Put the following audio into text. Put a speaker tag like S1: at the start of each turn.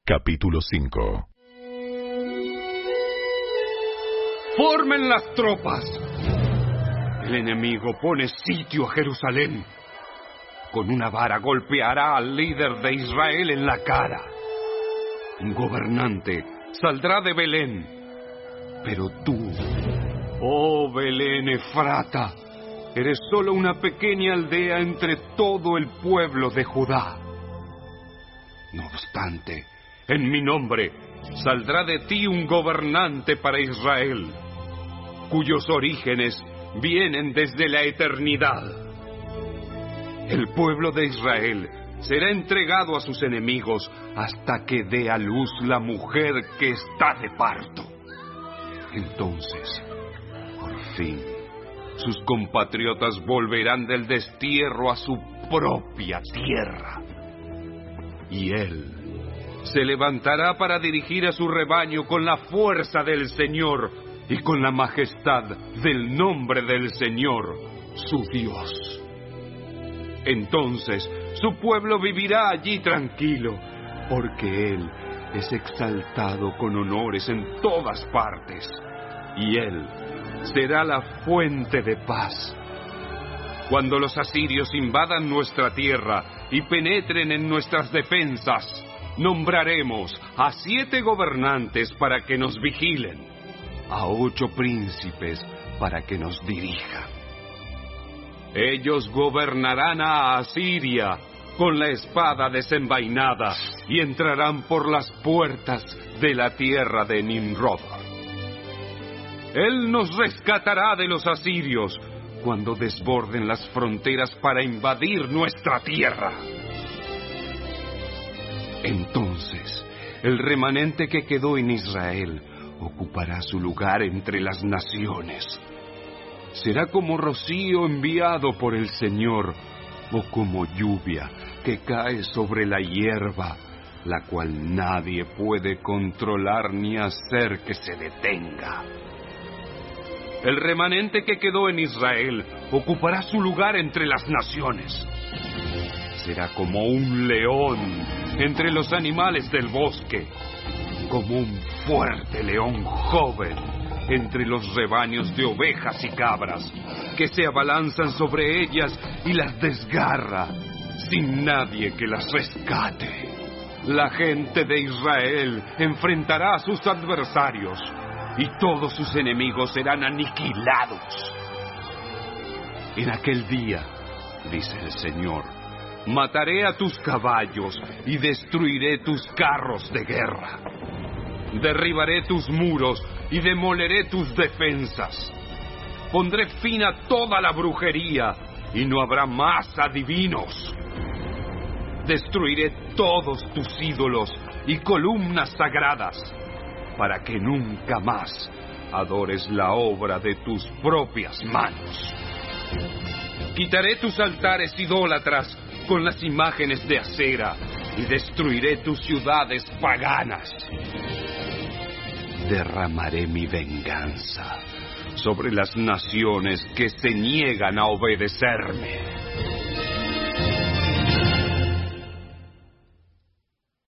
S1: Capítulo 5.
S2: ¡Formen las tropas! El enemigo pone sitio a Jerusalén. Con una vara golpeará al líder de Israel en la cara. Un gobernante saldrá de Belén. Pero tú, oh Belén Efrata, eres solo una pequeña aldea entre todo el pueblo de Judá. No obstante, en mi nombre saldrá de ti un gobernante para Israel, cuyos orígenes vienen desde la eternidad. El pueblo de Israel será entregado a sus enemigos hasta que dé a luz la mujer que está de parto. Entonces, por fin, sus compatriotas volverán del destierro a su propia tierra. Y él se levantará para dirigir a su rebaño con la fuerza del Señor y con la majestad del nombre del Señor, su Dios. Entonces su pueblo vivirá allí tranquilo, porque Él es exaltado con honores en todas partes, y Él será la fuente de paz. Cuando los asirios invadan nuestra tierra y penetren en nuestras defensas, nombraremos a 7 gobernantes para que nos vigilen, a 8 príncipes para que nos dirijan. Ellos gobernarán a Asiria con la espada desenvainada y entrarán por las puertas de la tierra de Nimrod. Él nos rescatará de los asirios cuando desborden las fronteras para invadir nuestra tierra. Entonces, el remanente que quedó en Israel ocupará su lugar entre las naciones. Será como rocío enviado por el Señor, o como lluvia que cae sobre la hierba, la cual nadie puede controlar ni hacer que se detenga. El remanente que quedó en Israel ocupará su lugar entre las naciones. Será como un león entre los animales del bosque, como un fuerte león joven entre los rebaños de ovejas y cabras, que se abalanzan sobre ellas y las desgarra, sin nadie que las rescate. La gente de Israel enfrentará a sus adversarios, y todos sus enemigos serán aniquilados. En aquel día, dice el Señor, mataré a tus caballos y destruiré tus carros de guerra. Derribaré tus muros y demoleré tus defensas. Pondré fin a toda la brujería y no habrá más adivinos. Destruiré todos tus ídolos y columnas sagradas, para que nunca más adores la obra de tus propias manos. Quitaré tus altares idólatras con las imágenes de acera y destruiré tus ciudades paganas. Derramaré mi venganza sobre las naciones que se niegan a obedecerme.